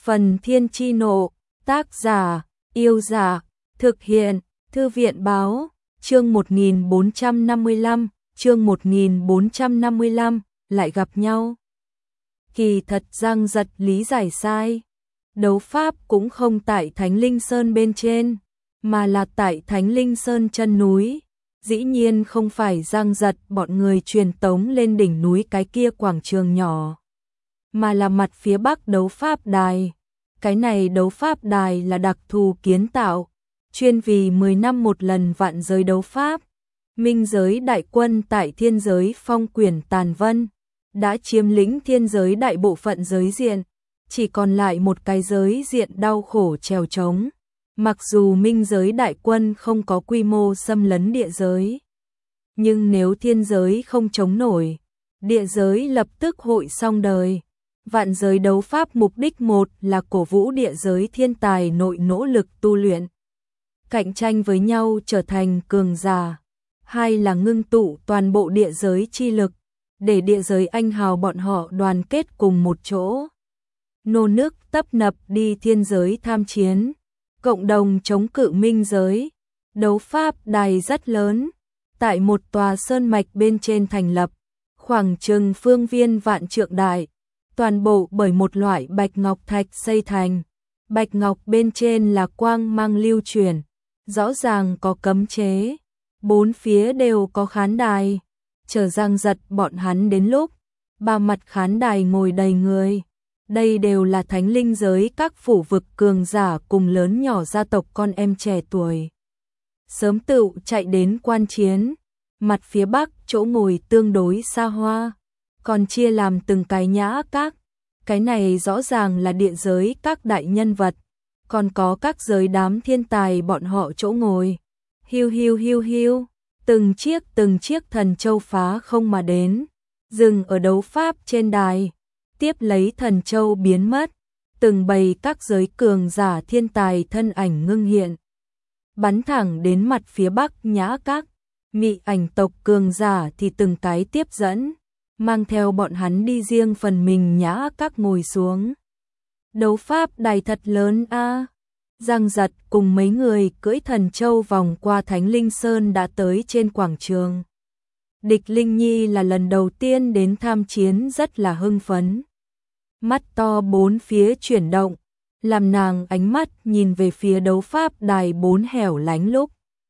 Phần Thiên Chi Nộ, tác giả, Yêu Giả, thực hiện, Thư viện Báo, chương 1455, lại gặp nhau. Kỳ thật Giang Giật lý giải sai. Đấu pháp cũng không tại Thánh Linh Sơn bên trên, mà là tại Thánh Linh Sơn chân núi. Dĩ nhiên không phải Giang Giật bọn người truyền tống lên đỉnh núi cái kia quảng trường nhỏ, mà là mặt phía bắc đấu pháp đài. Cái này đấu pháp đài là đặc thù kiến tạo, chuyên vì 10 năm một lần vạn giới đấu pháp. Minh giới đại quân tại thiên giới phong quyển tàn vân, đã chiếm lĩnh thiên giới đại bộ phận giới diện, chỉ còn lại một cái giới diện đau khổ trèo trống. Mặc dù minh giới đại quân không có quy mô xâm lấn địa giới, nhưng nếu thiên giới không chống nổi, địa giới lập tức hội xong đời. Vạn giới đấu pháp mục đích một là cổ vũ địa giới thiên tài nội nỗ lực tu luyện, cạnh tranh với nhau trở thành cường giả. Hai là ngưng tụ toàn bộ địa giới chi lực, để địa giới anh hào bọn họ đoàn kết cùng một chỗ, nô nức tấp nập đi thiên giới tham chiến, cộng đồng chống cự minh giới. Đấu pháp đài rất lớn, tại một tòa sơn mạch bên trên thành lập, khoảng chừng phương viên vạn trượng đại, toàn bộ bởi một loại bạch ngọc thạch xây thành. Bạch ngọc bên trên là quang mang lưu chuyển, rõ ràng có cấm chế, bốn phía đều có khán đài. Chờ Giang Giật bọn hắn đến lúc, ba mặt khán đài ngồi đầy người. Đây đều là thánh linh giới các phủ vực cường giả cùng lớn nhỏ gia tộc con em trẻ tuổi, sớm tự chạy đến quan chiến. Mặt phía bắc chỗ ngồi tương đối xa hoa, còn chia làm từng cái nhã các. Cái này rõ ràng là địa giới các đại nhân vật, còn có các giới đám thiên tài bọn họ chỗ ngồi. Hiu hiu hiu hiu, từng chiếc thần châu phá không mà đến, dừng ở đấu pháp trên đài, tiếp lấy thần châu biến mất, từng bầy các giới cường giả thiên tài thân ảnh ngưng hiện, bắn thẳng đến mặt phía bắc nhã các. Mị ảnh tộc cường giả thì từng cái tiếp dẫn, mang theo bọn hắn đi riêng phần mình nhã các ngồi xuống. Đấu pháp đài thật lớn a. Giang Giật cùng mấy người cưỡi thần châu vòng qua Thánh Linh Sơn đã tới trên quảng trường. Địch Linh Nhi là lần đầu tiên đến tham chiến, rất là hưng phấn. Mắt to bốn phía chuyển động, làm nàng ánh mắt nhìn về phía đấu pháp đài bốn hẻo lánh lúc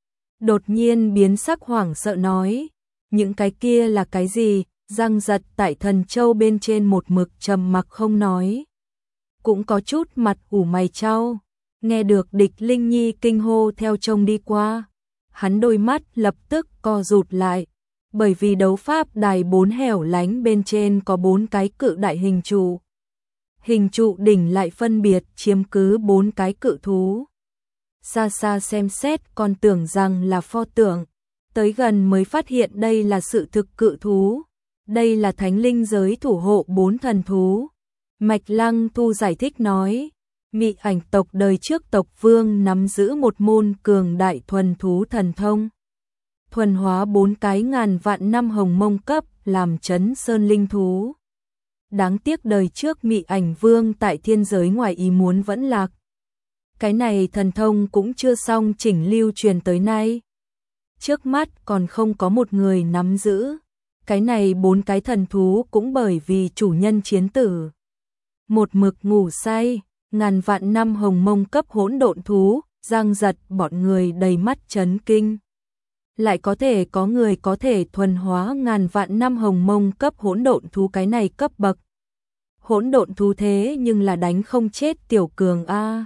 đột nhiên biến sắc, hoảng sợ nói: những cái kia là cái gì? Giang Giật tại thần châu bên trên một mực trầm mặc không nói, cũng có chút mặt ủ mày chau. Nghe được Địch Linh Nhi kinh hô theo trông đi qua, hắn đôi mắt lập tức co rụt lại, bởi vì đấu pháp đài bốn hẻo lánh bên trên có bốn cái cự đại hình trụ. Hình trụ đỉnh lại phân biệt chiếm cứ bốn cái cự thú. Xa xa xem xét còn tưởng rằng là pho tượng, tới gần mới phát hiện đây là sự thực cự thú. Đây là thánh linh giới thủ hộ bốn thần thú. Mạch Lăng Thu giải thích nói, Mị ảnh tộc đời trước tộc vương nắm giữ một môn cường đại thuần thú thần thông, thuần hóa bốn cái ngàn vạn năm hồng mông cấp làm chấn sơn linh thú. Đáng tiếc đời trước Mị ảnh vương tại thiên giới ngoài ý muốn vẫn lạc. Cái này thần thông cũng chưa xong chỉnh lưu truyền tới nay, trước mắt còn không có một người nắm giữ. Cái này bốn cái thần thú cũng bởi vì chủ nhân chiến tử, một mực ngủ say. Ngàn vạn năm hồng mông cấp hỗn độn thú. Giang Giật bọn người đầy mắt chấn kinh. Lại có thể có người có thể thuần hóa ngàn vạn năm hồng mông cấp hỗn độn thú, cái này cấp bậc hỗn độn thú thế nhưng là đánh không chết tiểu cường a.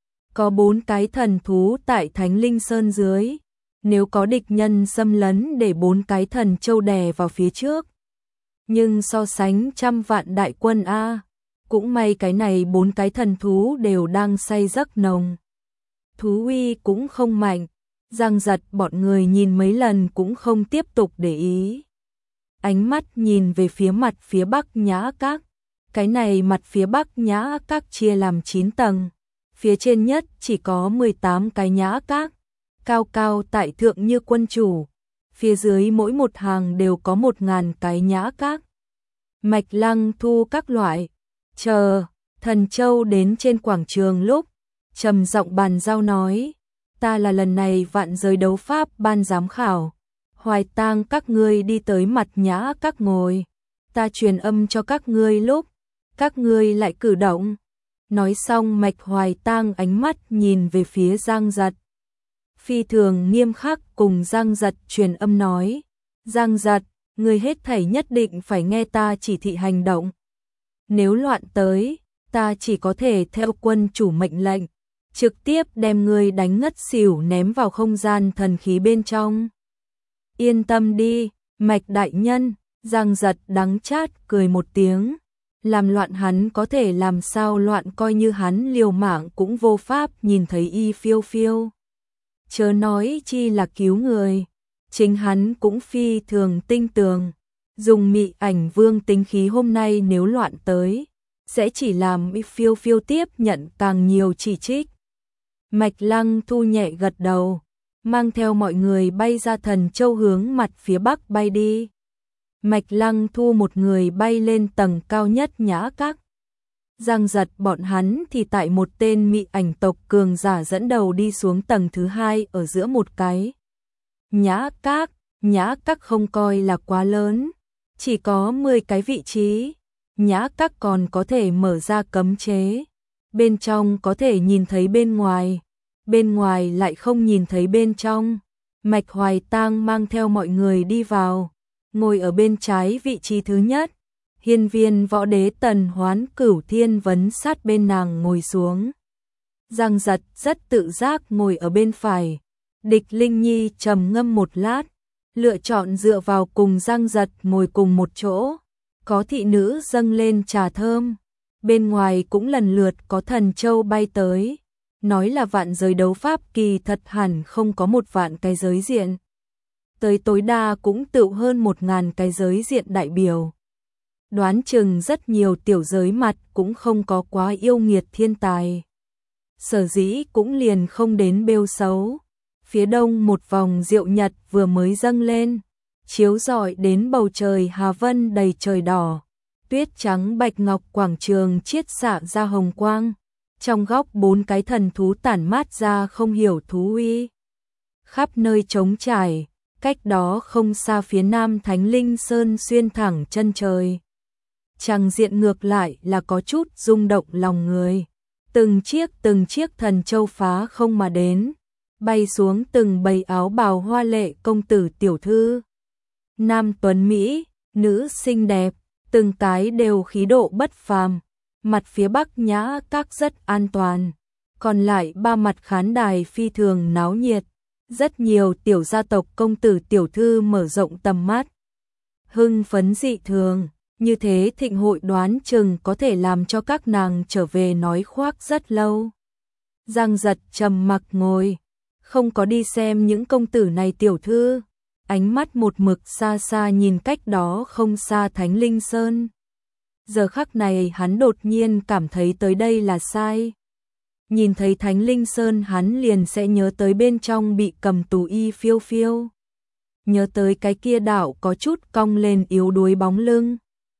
Có bốn cái thần thú tại Thánh Linh Sơn dưới, nếu có địch nhân xâm lấn để bốn cái thần châu đè vào phía trước, nhưng so sánh trăm vạn đại quân a, cũng may cái này bốn cái thần thú đều đang say giấc nồng, thú uy cũng không mạnh. Giang Giật bọn người nhìn mấy lần cũng không tiếp tục để ý, ánh mắt nhìn về phía mặt phía bắc nhã các. Cái này mặt phía bắc nhã các chia làm 9 tầng, phía trên nhất chỉ có 18 cái nhã các, cao cao tại thượng như quân chủ, phía dưới mỗi một hàng đều có 1000 cái nhã các. Mạch Lăng Thu các loại, chờ, Thần Châu đến trên quảng trường lúc, trầm giọng bàn giao nói, ta là lần này vạn giới đấu pháp ban giám khảo, Hoài Tang các ngươi đi tới mặt nhã các ngồi, ta truyền âm cho các ngươi lúc, các ngươi lại cử động. Nói xong Mạch Hoài Tang ánh mắt nhìn về phía Giang Giật. Phi thường nghiêm khắc cùng Giang Giật truyền âm nói, Giang Giật, ngươi hết thảy nhất định phải nghe ta chỉ thị hành động. Nếu loạn tới, ta chỉ có thể theo quân chủ mệnh lệnh, trực tiếp đem ngươi đánh ngất xỉu ném vào không gian thần khí bên trong. Yên tâm đi, Mạch đại nhân, Giang Giật đắng chát cười một tiếng. Làm loạn hắn có thể làm sao loạn, coi như hắn liều mạng cũng vô pháp nhìn thấy y phiêu phiêu. Chớ nói chi là cứu người, chính hắn cũng phi thường tinh tường. Dùng mị ảnh vương tính khí hôm nay nếu loạn tới, sẽ chỉ làm y phiêu phiêu tiếp nhận càng nhiều chỉ trích. Mạch Lăng Thu nhẹ gật đầu, mang theo mọi người bay ra Thần Châu hướng mặt phía bắc bay đi. Mạch Lăng Thu một người bay lên tầng cao nhất nhã các. Giang Giật bọn hắn thì tại một tên mị ảnh tộc cường giả dẫn đầu đi xuống tầng thứ 2 ở giữa một cái. Nhã các không coi là quá lớn, chỉ có 10 cái vị trí. Nhã các còn có thể mở ra cấm chế. Bên trong có thể nhìn thấy bên ngoài lại không nhìn thấy bên trong. Mạch Hoài Tang mang theo mọi người đi vào. Ngồi ở bên trái vị trí thứ nhất, hiên viên võ đế Tần Hoán Cửu Thiên Vấn sát bên nàng ngồi xuống. Giang Giật rất tự giác ngồi ở bên phải. Địch Linh Nhi trầm ngâm một lát, lựa chọn dựa vào cùng Giang Giật ngồi cùng một chỗ. Có thị nữ dâng lên trà thơm. Bên ngoài cũng lần lượt có Thần Châu bay tới. Nói là vạn giới đấu pháp, kỳ thật hẳn không có 1 vạn cái giới diện. Tới tối đa cũng tựu hơn 1000 cái giới diện đại biểu. Đoán chừng rất nhiều tiểu giới mặt cũng không có quá yêu nghiệt thiên tài. Sở dĩ cũng liền không đến bêu xấu. Phía đông một vòng diệu nhật vừa mới dâng lên, chiếu rọi đến bầu trời hà vân đầy trời đỏ. Tuyết trắng bạch ngọc quảng trường chiết xạ ra hồng quang. Trong góc 4 cái thần thú tản mát ra không hiểu thú uy. Khắp nơi trống trải. Cách đó không xa phía nam Thánh Linh Sơn xuyên thẳng chân trời. Tràng diện ngược lại là có chút rung động lòng người. Từng chiếc thần châu phá không mà đến, bay xuống từng bầy áo bào hoa lệ công tử tiểu thư. Nam tuấn Mỹ, nữ xinh đẹp, từng cái đều khí độ bất phàm. Mặt phía bắc nhã các rất an toàn, còn lại 3 mặt khán đài phi thường náo nhiệt. Rất nhiều tiểu gia tộc công tử tiểu thư mở rộng tầm mắt. Hưng phấn dị thường, như thế thịnh hội đoán chừng có thể làm cho các nàng trở về nói khoác rất lâu. Giang Giật trầm mặc ngồi, không có đi xem những công tử này tiểu thư. Ánh mắt một mực xa xa nhìn cách đó không xa Thánh Linh Sơn. Giờ khắc này hắn đột nhiên cảm thấy tới đây là sai. Nhìn thấy Thánh Linh Sơn hắn liền sẽ nhớ tới bên trong bị cầm tù y phiêu phiêu. Nhớ tới cái kia đảo có chút cong lên yếu đuối bóng lưng.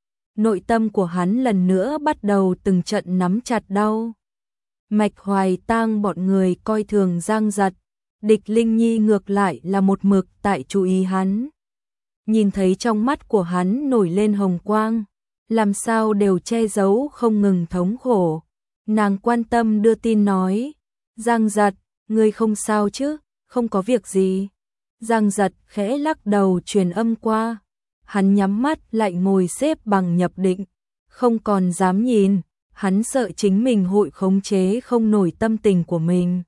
Nội tâm của hắn lần nữa bắt đầu từng trận nắm chặt đau. Mạch Hoài Tang bọn người coi thường Giang Giật. Địch Linh Nhi ngược lại là một mực tại chú ý hắn. Nhìn thấy trong mắt của hắn nổi lên hồng quang, làm sao đều che giấu không ngừng thống khổ. Nàng quan tâm đưa tin nói, Giang Giật, ngươi không sao chứ, không có việc gì. Giang Giật khẽ lắc đầu truyền âm qua, hắn nhắm mắt lại ngồi xếp bằng nhập định, không còn dám nhìn, hắn sợ chính mình hội khống chế không nổi tâm tình của mình.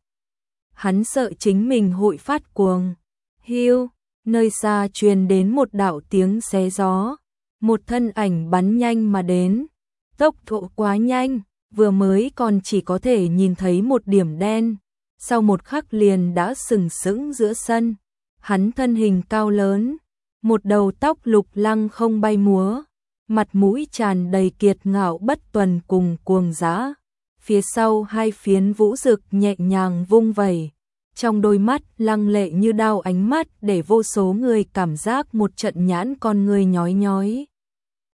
Hắn sợ chính mình hội phát cuồng. Hiu, nơi xa truyền đến một đạo tiếng xé gió, một thân ảnh bắn nhanh mà đến, tốc độ quá nhanh. Vừa mới còn chỉ có thể nhìn thấy một điểm đen, sau một khắc liền đã sừng sững giữa sân. Hắn thân hình cao lớn, một đầu tóc lục lăng không bay múa, mặt mũi tràn đầy kiệt ngạo bất tuần cùng cuồng dã. Phía sau 2 phiến vũ rực nhẹ nhàng vung vẩy, trong đôi mắt lăng lệ như đao ánh mắt để vô số người cảm giác một trận nhãn con người nhói nhói.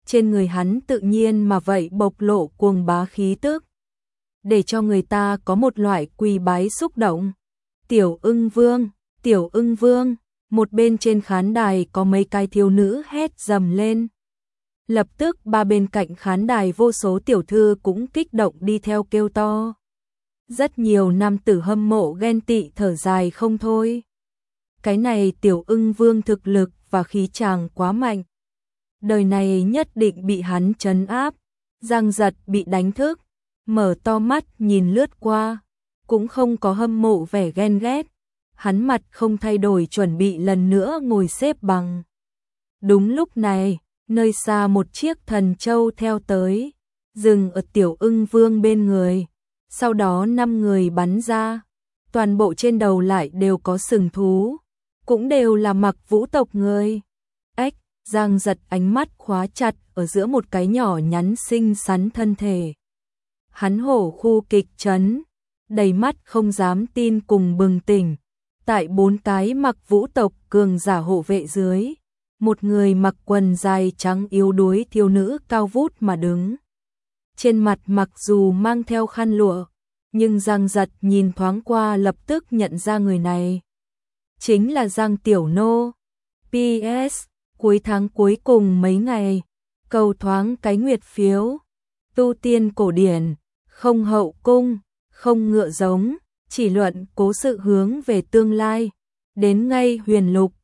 trên người hắn tự nhiên mà vậy bộc lộ cuồng bá khí tức, để cho người ta có một loại quỳ bái xúc động. Tiểu Ưng Vương, một bên trên khán đài có mấy cái thiếu nữ hét dầm lên. Lập tức ba bên cạnh khán đài vô số tiểu thư cũng kích động đi theo kêu to. Rất nhiều nam tử hâm mộ ghen tị thở dài không thôi. Cái này Tiểu Ưng Vương thực lực và khí chàng quá mạnh. Đời này nhất định bị hắn trấn áp. Giang Giật bị đánh thức, mở to mắt nhìn lướt qua, cũng không có hâm mộ vẻ ghen ghét. Hắn mặt không thay đổi chuẩn bị lần nữa ngồi xếp bằng. Đúng lúc này, nơi xa một chiếc thần châu theo tới, dừng ở Tiểu Ưng Vương bên người. Sau đó 5 người bắn ra, toàn bộ trên đầu lại đều có sừng thú, cũng đều là mặc vũ tộc người. Ếch, Giang Giật ánh mắt khóa chặt ở giữa một cái nhỏ nhắn xinh xắn thân thể. Hắn hổ khu kịch chấn, đầy mắt không dám tin cùng bừng tỉnh. Tại 4 cái mặc vũ tộc cường giả hộ vệ dưới, một người mặc quần dài trắng yếu đuối thiếu nữ cao vút mà đứng. Trên mặt mặc dù mang theo khăn lụa, nhưng Giang Giật nhìn thoáng qua lập tức nhận ra người này. Chính là Giang Tiểu Nô. PS, cuối tháng cuối cùng mấy ngày, cầu thoáng cái nguyệt phiếu. Tu tiên cổ điển, không hậu cung, không ngựa giống, chỉ luận cố sự hướng về tương lai. Đến ngay huyền lục,